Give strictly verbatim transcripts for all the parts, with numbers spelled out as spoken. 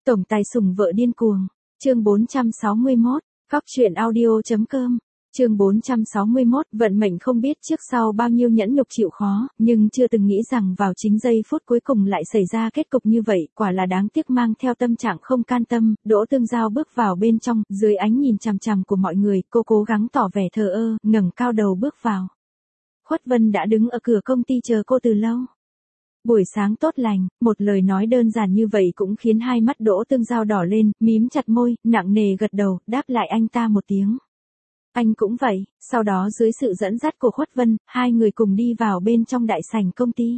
Tổng tài sủng vợ điên cuồng. Chương bốn trăm sáu mươi mốt. Cóc truyện audio.com. Chương bốn trăm sáu mươi mốt. Vận mệnh không biết trước sau bao nhiêu nhẫn nhục chịu khó, nhưng chưa từng nghĩ rằng vào chính giây phút cuối cùng lại xảy ra kết cục như vậy, quả là đáng tiếc. Mang theo tâm trạng không can tâm, Đỗ Tương Giao bước vào bên trong, dưới ánh nhìn chằm chằm của mọi người, cô cố gắng tỏ vẻ thờ ơ, ngẩng cao đầu bước vào. Khuất Vân đã đứng ở cửa công ty chờ cô từ lâu. Buổi sáng tốt lành, một lời nói đơn giản như vậy cũng khiến hai mắt Đỗ Tương Giao đỏ lên, mím chặt môi, nặng nề gật đầu, đáp lại anh ta một tiếng. Anh cũng vậy. Sau đó dưới sự dẫn dắt của Khuất Vân, hai người cùng đi vào bên trong đại sảnh công ty.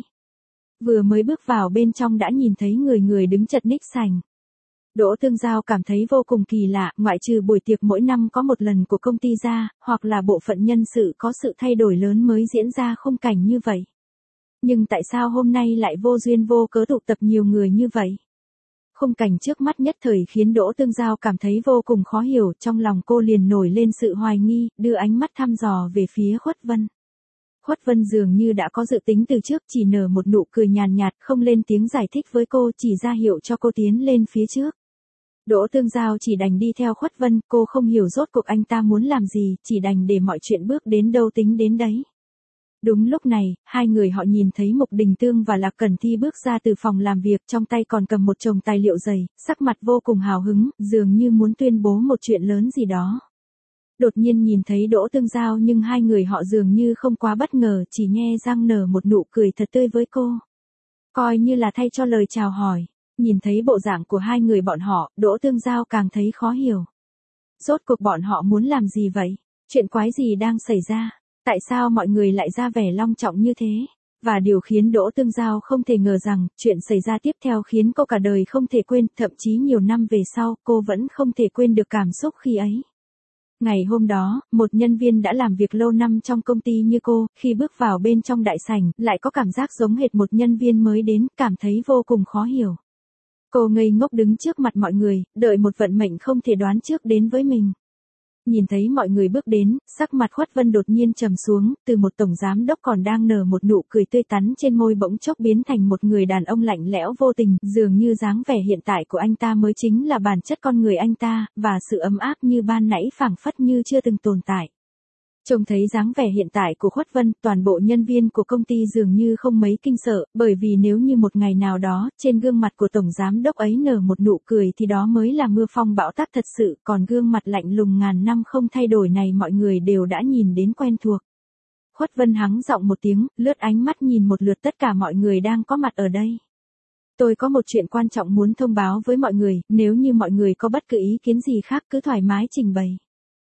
Vừa mới bước vào bên trong đã nhìn thấy người người đứng chật ních sảnh. Đỗ Tương Giao cảm thấy vô cùng kỳ lạ, ngoại trừ buổi tiệc mỗi năm có một lần của công ty ra, hoặc là bộ phận nhân sự có sự thay đổi lớn mới diễn ra khung cảnh như vậy. Nhưng tại sao hôm nay lại vô duyên vô cớ tụ tập nhiều người như vậy? Khung cảnh trước mắt nhất thời khiến Đỗ Tương Giao cảm thấy vô cùng khó hiểu, trong lòng cô liền nổi lên sự hoài nghi, đưa ánh mắt thăm dò về phía Khuất Vân. Khuất Vân dường như đã có dự tính từ trước, chỉ nở một nụ cười nhàn nhạt, không lên tiếng giải thích với cô, chỉ ra hiệu cho cô tiến lên phía trước. Đỗ Tương Giao chỉ đành đi theo Khuất Vân, cô không hiểu rốt cuộc anh ta muốn làm gì, chỉ đành để mọi chuyện bước đến đâu tính đến đấy. Đúng lúc này, hai người họ nhìn thấy Mục Đình Tương và Lạc Cẩn Thi bước ra từ phòng làm việc, trong tay còn cầm một chồng tài liệu dày, sắc mặt vô cùng hào hứng, dường như muốn tuyên bố một chuyện lớn gì đó. Đột nhiên nhìn thấy Đỗ Tương Giao nhưng hai người họ dường như không quá bất ngờ, chỉ nhe răng nở một nụ cười thật tươi với cô. Coi như là thay cho lời chào hỏi. Nhìn thấy bộ dạng của hai người bọn họ, Đỗ Tương Giao càng thấy khó hiểu. Rốt cuộc bọn họ muốn làm gì vậy? Chuyện quái gì đang xảy ra? Tại sao mọi người lại ra vẻ long trọng như thế? Và điều khiến Đỗ Tương Giao không thể ngờ rằng, chuyện xảy ra tiếp theo khiến cô cả đời không thể quên, thậm chí nhiều năm về sau, cô vẫn không thể quên được cảm xúc khi ấy. Ngày hôm đó, một nhân viên đã làm việc lâu năm trong công ty như cô, khi bước vào bên trong đại sảnh, lại có cảm giác giống hệt một nhân viên mới đến, cảm thấy vô cùng khó hiểu. Cô ngây ngốc đứng trước mặt mọi người, đợi một vận mệnh không thể đoán trước đến với mình. Nhìn thấy mọi người bước đến, sắc mặt Khuất Vân đột nhiên trầm xuống, từ một tổng giám đốc còn đang nở một nụ cười tươi tắn trên môi bỗng chốc biến thành một người đàn ông lạnh lẽo vô tình, dường như dáng vẻ hiện tại của anh ta mới chính là bản chất con người anh ta, và sự ấm áp như ban nãy phảng phất như chưa từng tồn tại. Trông thấy dáng vẻ hiện tại của Khuất Vân, toàn bộ nhân viên của công ty dường như không mấy kinh sợ, bởi vì nếu như một ngày nào đó, trên gương mặt của tổng giám đốc ấy nở một nụ cười thì đó mới là mưa phong bão táp thật sự, còn gương mặt lạnh lùng ngàn năm không thay đổi này mọi người đều đã nhìn đến quen thuộc. Khuất Vân hắng giọng một tiếng, lướt ánh mắt nhìn một lượt tất cả mọi người đang có mặt ở đây. Tôi có một chuyện quan trọng muốn thông báo với mọi người, nếu như mọi người có bất cứ ý kiến gì khác cứ thoải mái trình bày.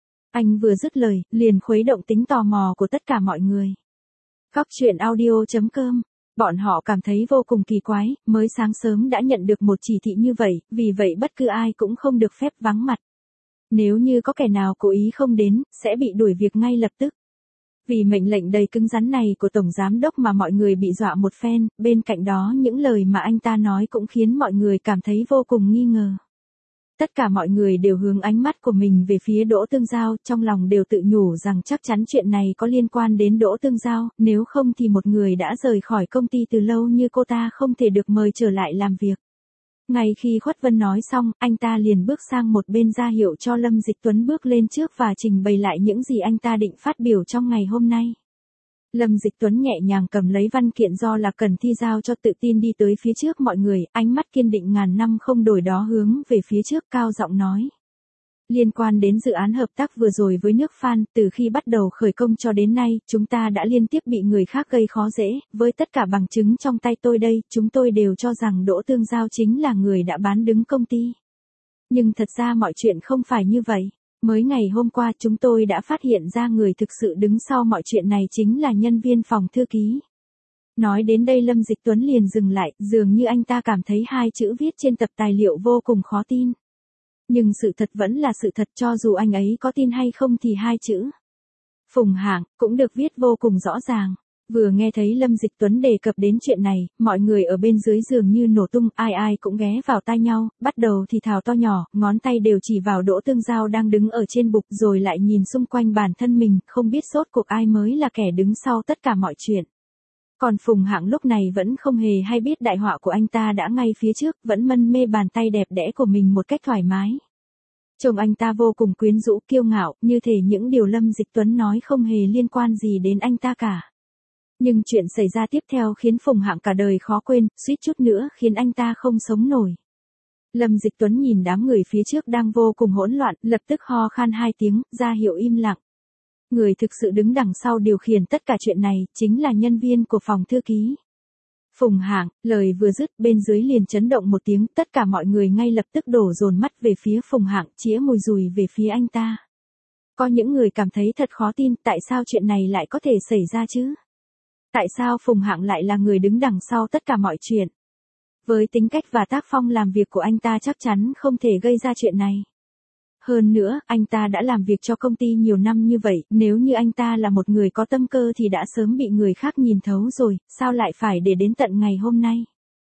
Anh vừa dứt lời, liền khuấy động tính tò mò của tất cả mọi người. Cóc truyện audio.com. Bọn họ cảm thấy vô cùng kỳ quái, mới sáng sớm đã nhận được một chỉ thị như vậy, vì vậy bất cứ ai cũng không được phép vắng mặt. Nếu như có kẻ nào cố ý không đến, sẽ bị đuổi việc ngay lập tức. Vì mệnh lệnh đầy cứng rắn này của Tổng Giám Đốc mà mọi người bị dọa một phen, bên cạnh đó những lời mà anh ta nói cũng khiến mọi người cảm thấy vô cùng nghi ngờ. Tất cả mọi người đều hướng ánh mắt của mình về phía Đỗ Tương Giao, trong lòng đều tự nhủ rằng chắc chắn chuyện này có liên quan đến Đỗ Tương Giao, nếu không thì một người đã rời khỏi công ty từ lâu như cô ta không thể được mời trở lại làm việc. Ngay khi Khuất Vân nói xong, anh ta liền bước sang một bên ra hiệu cho Lâm Dịch Tuấn bước lên trước và trình bày lại những gì anh ta định phát biểu trong ngày hôm nay. Lâm Dịch Tuấn nhẹ nhàng cầm lấy văn kiện do Lạc Cẩn Thi giao cho, tự tin đi tới phía trước mọi người, ánh mắt kiên định ngàn năm không đổi đó hướng về phía trước, cao giọng nói. Liên quan đến dự án hợp tác vừa rồi với nước Phan, từ khi bắt đầu khởi công cho đến nay, chúng ta đã liên tiếp bị người khác gây khó dễ, với tất cả bằng chứng trong tay tôi đây, chúng tôi đều cho rằng Đỗ Tương Giao chính là người đã bán đứng công ty. Nhưng thật ra mọi chuyện không phải như vậy. Mới ngày hôm qua chúng tôi đã phát hiện ra người thực sự đứng sau mọi chuyện này chính là nhân viên phòng thư ký. Nói đến đây Lâm Dịch Tuấn liền dừng lại, dường như anh ta cảm thấy hai chữ viết trên tập tài liệu vô cùng khó tin. Nhưng sự thật vẫn là sự thật, cho dù anh ấy có tin hay không thì hai chữ Phùng Hạng cũng được viết vô cùng rõ ràng. Vừa nghe thấy Lâm Dịch Tuấn đề cập đến chuyện này, mọi người ở bên dưới dường như nổ tung, ai ai cũng ghé vào tai nhau, bắt đầu thì thào to nhỏ, ngón tay đều chỉ vào Đỗ Tương Giao đang đứng ở trên bục, rồi lại nhìn xung quanh bản thân mình, không biết sốt cuộc ai mới là kẻ đứng sau tất cả mọi chuyện. Còn Phùng Hạng lúc này vẫn không hề hay biết đại họa của anh ta đã ngay phía trước, vẫn mân mê bàn tay đẹp đẽ của mình một cách thoải mái. Trông anh ta vô cùng quyến rũ, kiêu ngạo, như thể những điều Lâm Dịch Tuấn nói không hề liên quan gì đến anh ta cả. Nhưng chuyện xảy ra tiếp theo khiến Phùng Hạng cả đời khó quên, suýt chút nữa khiến anh ta không sống nổi. Lâm Dịch Tuấn nhìn đám người phía trước đang vô cùng hỗn loạn, lập tức ho khan hai tiếng, ra hiệu im lặng. Người thực sự đứng đằng sau điều khiển tất cả chuyện này, chính là nhân viên của phòng thư ký. Phùng Hạng, lời vừa dứt, bên dưới liền chấn động một tiếng, tất cả mọi người ngay lập tức đổ dồn mắt về phía Phùng Hạng, chĩa mùi dùi về phía anh ta. Có những người cảm thấy thật khó tin, tại sao chuyện này lại có thể xảy ra chứ? Tại sao Phùng Hạng lại là người đứng đằng sau tất cả mọi chuyện? Với tính cách và tác phong làm việc của anh ta chắc chắn không thể gây ra chuyện này. Hơn nữa, anh ta đã làm việc cho công ty nhiều năm như vậy, nếu như anh ta là một người có tâm cơ thì đã sớm bị người khác nhìn thấu rồi, sao lại phải để đến tận ngày hôm nay?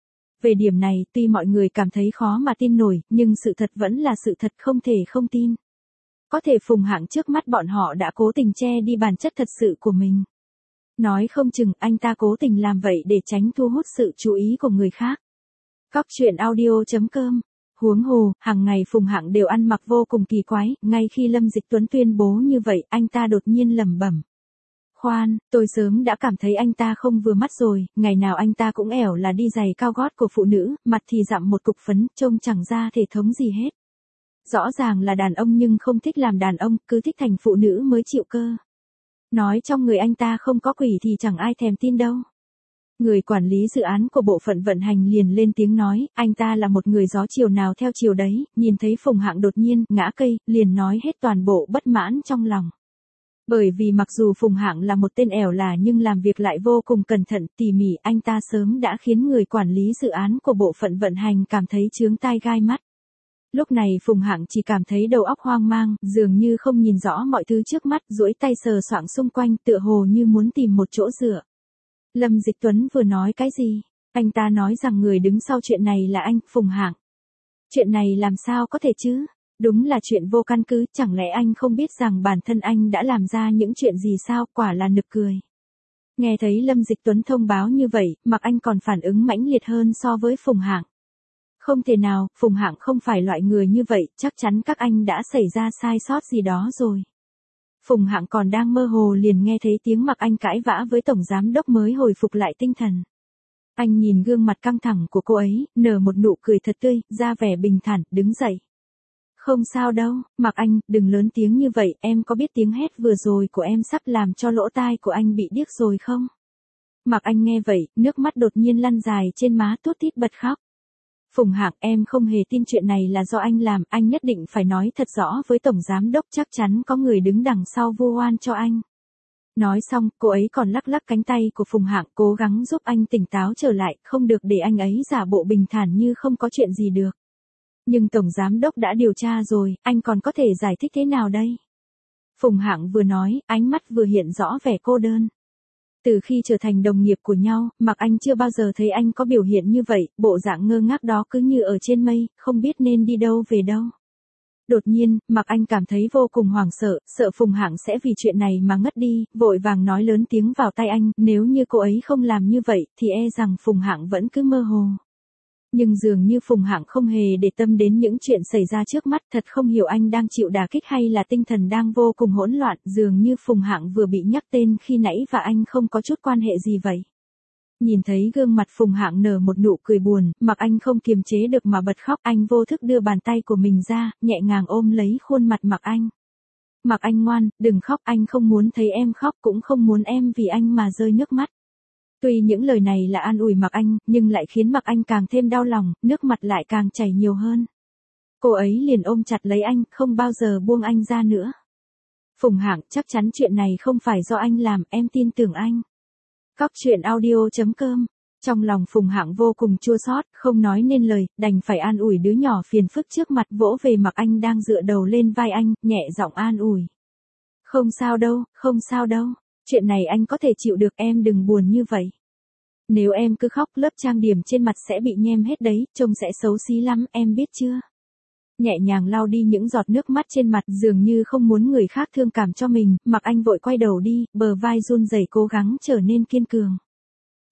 Về điểm này, tuy mọi người cảm thấy khó mà tin nổi, nhưng sự thật vẫn là sự thật, không thể không tin. Có thể Phùng Hạng trước mắt bọn họ đã cố tình che đi bản chất thật sự của mình. Nói không chừng anh ta cố tình làm vậy để tránh thu hút sự chú ý của người khác. Cóc truyện audio chấm com. Huống hồ, hàng ngày Phùng Hạng đều ăn mặc vô cùng kỳ quái, ngay khi Lâm Dịch Tuấn tuyên bố như vậy, anh ta đột nhiên lẩm bẩm. Khoan, tôi sớm đã cảm thấy anh ta không vừa mắt rồi, ngày nào anh ta cũng ẻo là đi giày cao gót của phụ nữ, mặt thì dặm một cục phấn, trông chẳng ra thể thống gì hết. Rõ ràng là đàn ông nhưng không thích làm đàn ông, cứ thích thành phụ nữ mới chịu cơ. Nói trong người anh ta không có quỷ thì chẳng ai thèm tin đâu. Người quản lý dự án của bộ phận vận hành liền lên tiếng nói, anh ta là một người gió chiều nào theo chiều đấy, nhìn thấy Phùng Hạng đột nhiên ngã cây, liền nói hết toàn bộ bất mãn trong lòng. Bởi vì mặc dù Phùng Hạng là một tên ẻo là nhưng làm việc lại vô cùng cẩn thận, tỉ mỉ, anh ta sớm đã khiến người quản lý dự án của bộ phận vận hành cảm thấy chướng tai gai mắt. Lúc này Phùng Hạng chỉ cảm thấy đầu óc hoang mang, dường như không nhìn rõ mọi thứ trước mắt, duỗi tay sờ soạng xung quanh, tựa hồ như muốn tìm một chỗ dựa. Lâm Dịch Tuấn vừa nói cái gì? Anh ta nói rằng người đứng sau chuyện này là anh, Phùng Hạng. Chuyện này làm sao có thể chứ? Đúng là chuyện vô căn cứ, chẳng lẽ anh không biết rằng bản thân anh đã làm ra những chuyện gì sao, quả là nực cười. Nghe thấy Lâm Dịch Tuấn thông báo như vậy, Mạc Anh còn phản ứng mãnh liệt hơn so với Phùng Hạng. Không thể nào, Phùng Hạng không phải loại người như vậy, chắc chắn các anh đã xảy ra sai sót gì đó rồi. Phùng Hạng còn đang mơ hồ liền nghe thấy tiếng Mạc Anh cãi vã với tổng giám đốc mới hồi phục lại tinh thần. Anh nhìn gương mặt căng thẳng của cô ấy, nở một nụ cười thật tươi, ra vẻ bình thản, đứng dậy. Không sao đâu, Mạc Anh, đừng lớn tiếng như vậy, em có biết tiếng hét vừa rồi của em sắp làm cho lỗ tai của anh bị điếc rồi không? Mạc Anh nghe vậy, nước mắt đột nhiên lăn dài trên má, tuốt tít bật khóc. Phùng Hạng, em không hề tin chuyện này là do anh làm, anh nhất định phải nói thật rõ với tổng giám đốc, chắc chắn có người đứng đằng sau vu oan cho anh. Nói xong, cô ấy còn lắc lắc cánh tay của Phùng Hạng, cố gắng giúp anh tỉnh táo trở lại, không được để anh ấy giả bộ bình thản như không có chuyện gì được. Nhưng tổng giám đốc đã điều tra rồi, anh còn có thể giải thích thế nào đây? Phùng Hạng vừa nói, ánh mắt vừa hiện rõ vẻ cô đơn. Từ khi trở thành đồng nghiệp của nhau, Mạc Anh chưa bao giờ thấy anh có biểu hiện như vậy, bộ dạng ngơ ngác đó cứ như ở trên mây, không biết nên đi đâu về đâu. Đột nhiên, Mạc Anh cảm thấy vô cùng hoảng sợ, sợ Phùng Hạng sẽ vì chuyện này mà ngất đi, vội vàng nói lớn tiếng vào tai anh, nếu như cô ấy không làm như vậy, thì e rằng Phùng Hạng vẫn cứ mơ hồ. Nhưng dường như Phùng Hạng không hề để tâm đến những chuyện xảy ra trước mắt, thật không hiểu anh đang chịu đả kích hay là tinh thần đang vô cùng hỗn loạn, dường như Phùng Hạng vừa bị nhắc tên khi nãy và anh không có chút quan hệ gì vậy. Nhìn thấy gương mặt Phùng Hạng nở một nụ cười buồn, Mạc Anh không kiềm chế được mà bật khóc, anh vô thức đưa bàn tay của mình ra, nhẹ nhàng ôm lấy khuôn mặt Mạc Anh. Mạc Anh ngoan, đừng khóc, anh không muốn thấy em khóc, cũng không muốn em vì anh mà rơi nước mắt. Tuy những lời này là an ủi Mạc Anh, nhưng lại khiến Mạc Anh càng thêm đau lòng, nước mặt lại càng chảy nhiều hơn. Cô ấy liền ôm chặt lấy anh, không bao giờ buông anh ra nữa. Phùng Hạng, chắc chắn chuyện này không phải do anh làm, em tin tưởng anh. Cóc truyện audio chấm com. Trong lòng Phùng Hạng vô cùng chua xót, không nói nên lời, đành phải an ủi đứa nhỏ phiền phức trước mặt, vỗ về Mạc Anh đang dựa đầu lên vai anh, nhẹ giọng an ủi. Không sao đâu, không sao đâu. Chuyện này anh có thể chịu được, em đừng buồn như vậy. Nếu em cứ khóc, lớp trang điểm trên mặt sẽ bị nhem hết đấy, trông sẽ xấu xí lắm, em biết chưa? Nhẹ nhàng lau đi những giọt nước mắt trên mặt, dường như không muốn người khác thương cảm cho mình, Mạc Anh vội quay đầu đi, bờ vai run rẩy cố gắng trở nên kiên cường.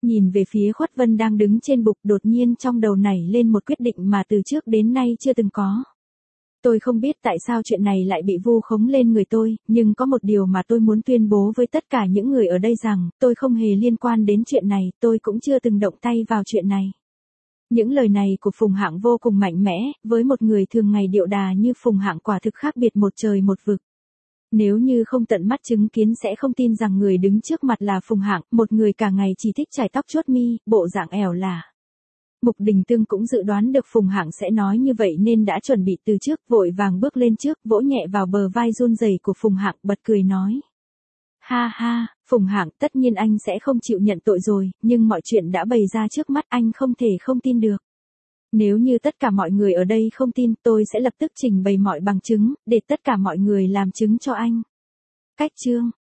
Nhìn về phía Khuất Vân đang đứng trên bục, đột nhiên trong đầu nảy lên một quyết định mà từ trước đến nay chưa từng có. Tôi không biết tại sao chuyện này lại bị vu khống lên người tôi, nhưng có một điều mà tôi muốn tuyên bố với tất cả những người ở đây rằng, tôi không hề liên quan đến chuyện này, tôi cũng chưa từng động tay vào chuyện này. Những lời này của Phùng Hạng vô cùng mạnh mẽ, với một người thường ngày điệu đà như Phùng Hạng quả thực khác biệt một trời một vực. Nếu như không tận mắt chứng kiến sẽ không tin rằng người đứng trước mặt là Phùng Hạng, một người cả ngày chỉ thích chải tóc chuốt mi, bộ dạng ẻo lả. Mục Đình Tương cũng dự đoán được Phùng Hạng sẽ nói như vậy nên đã chuẩn bị từ trước, vội vàng bước lên trước, vỗ nhẹ vào bờ vai run rẩy của Phùng Hạng, bật cười nói. Ha ha, Phùng Hạng, tất nhiên anh sẽ không chịu nhận tội rồi, nhưng mọi chuyện đã bày ra trước mắt, anh không thể không tin được. Nếu như tất cả mọi người ở đây không tin, tôi sẽ lập tức trình bày mọi bằng chứng, để tất cả mọi người làm chứng cho anh. Cách chương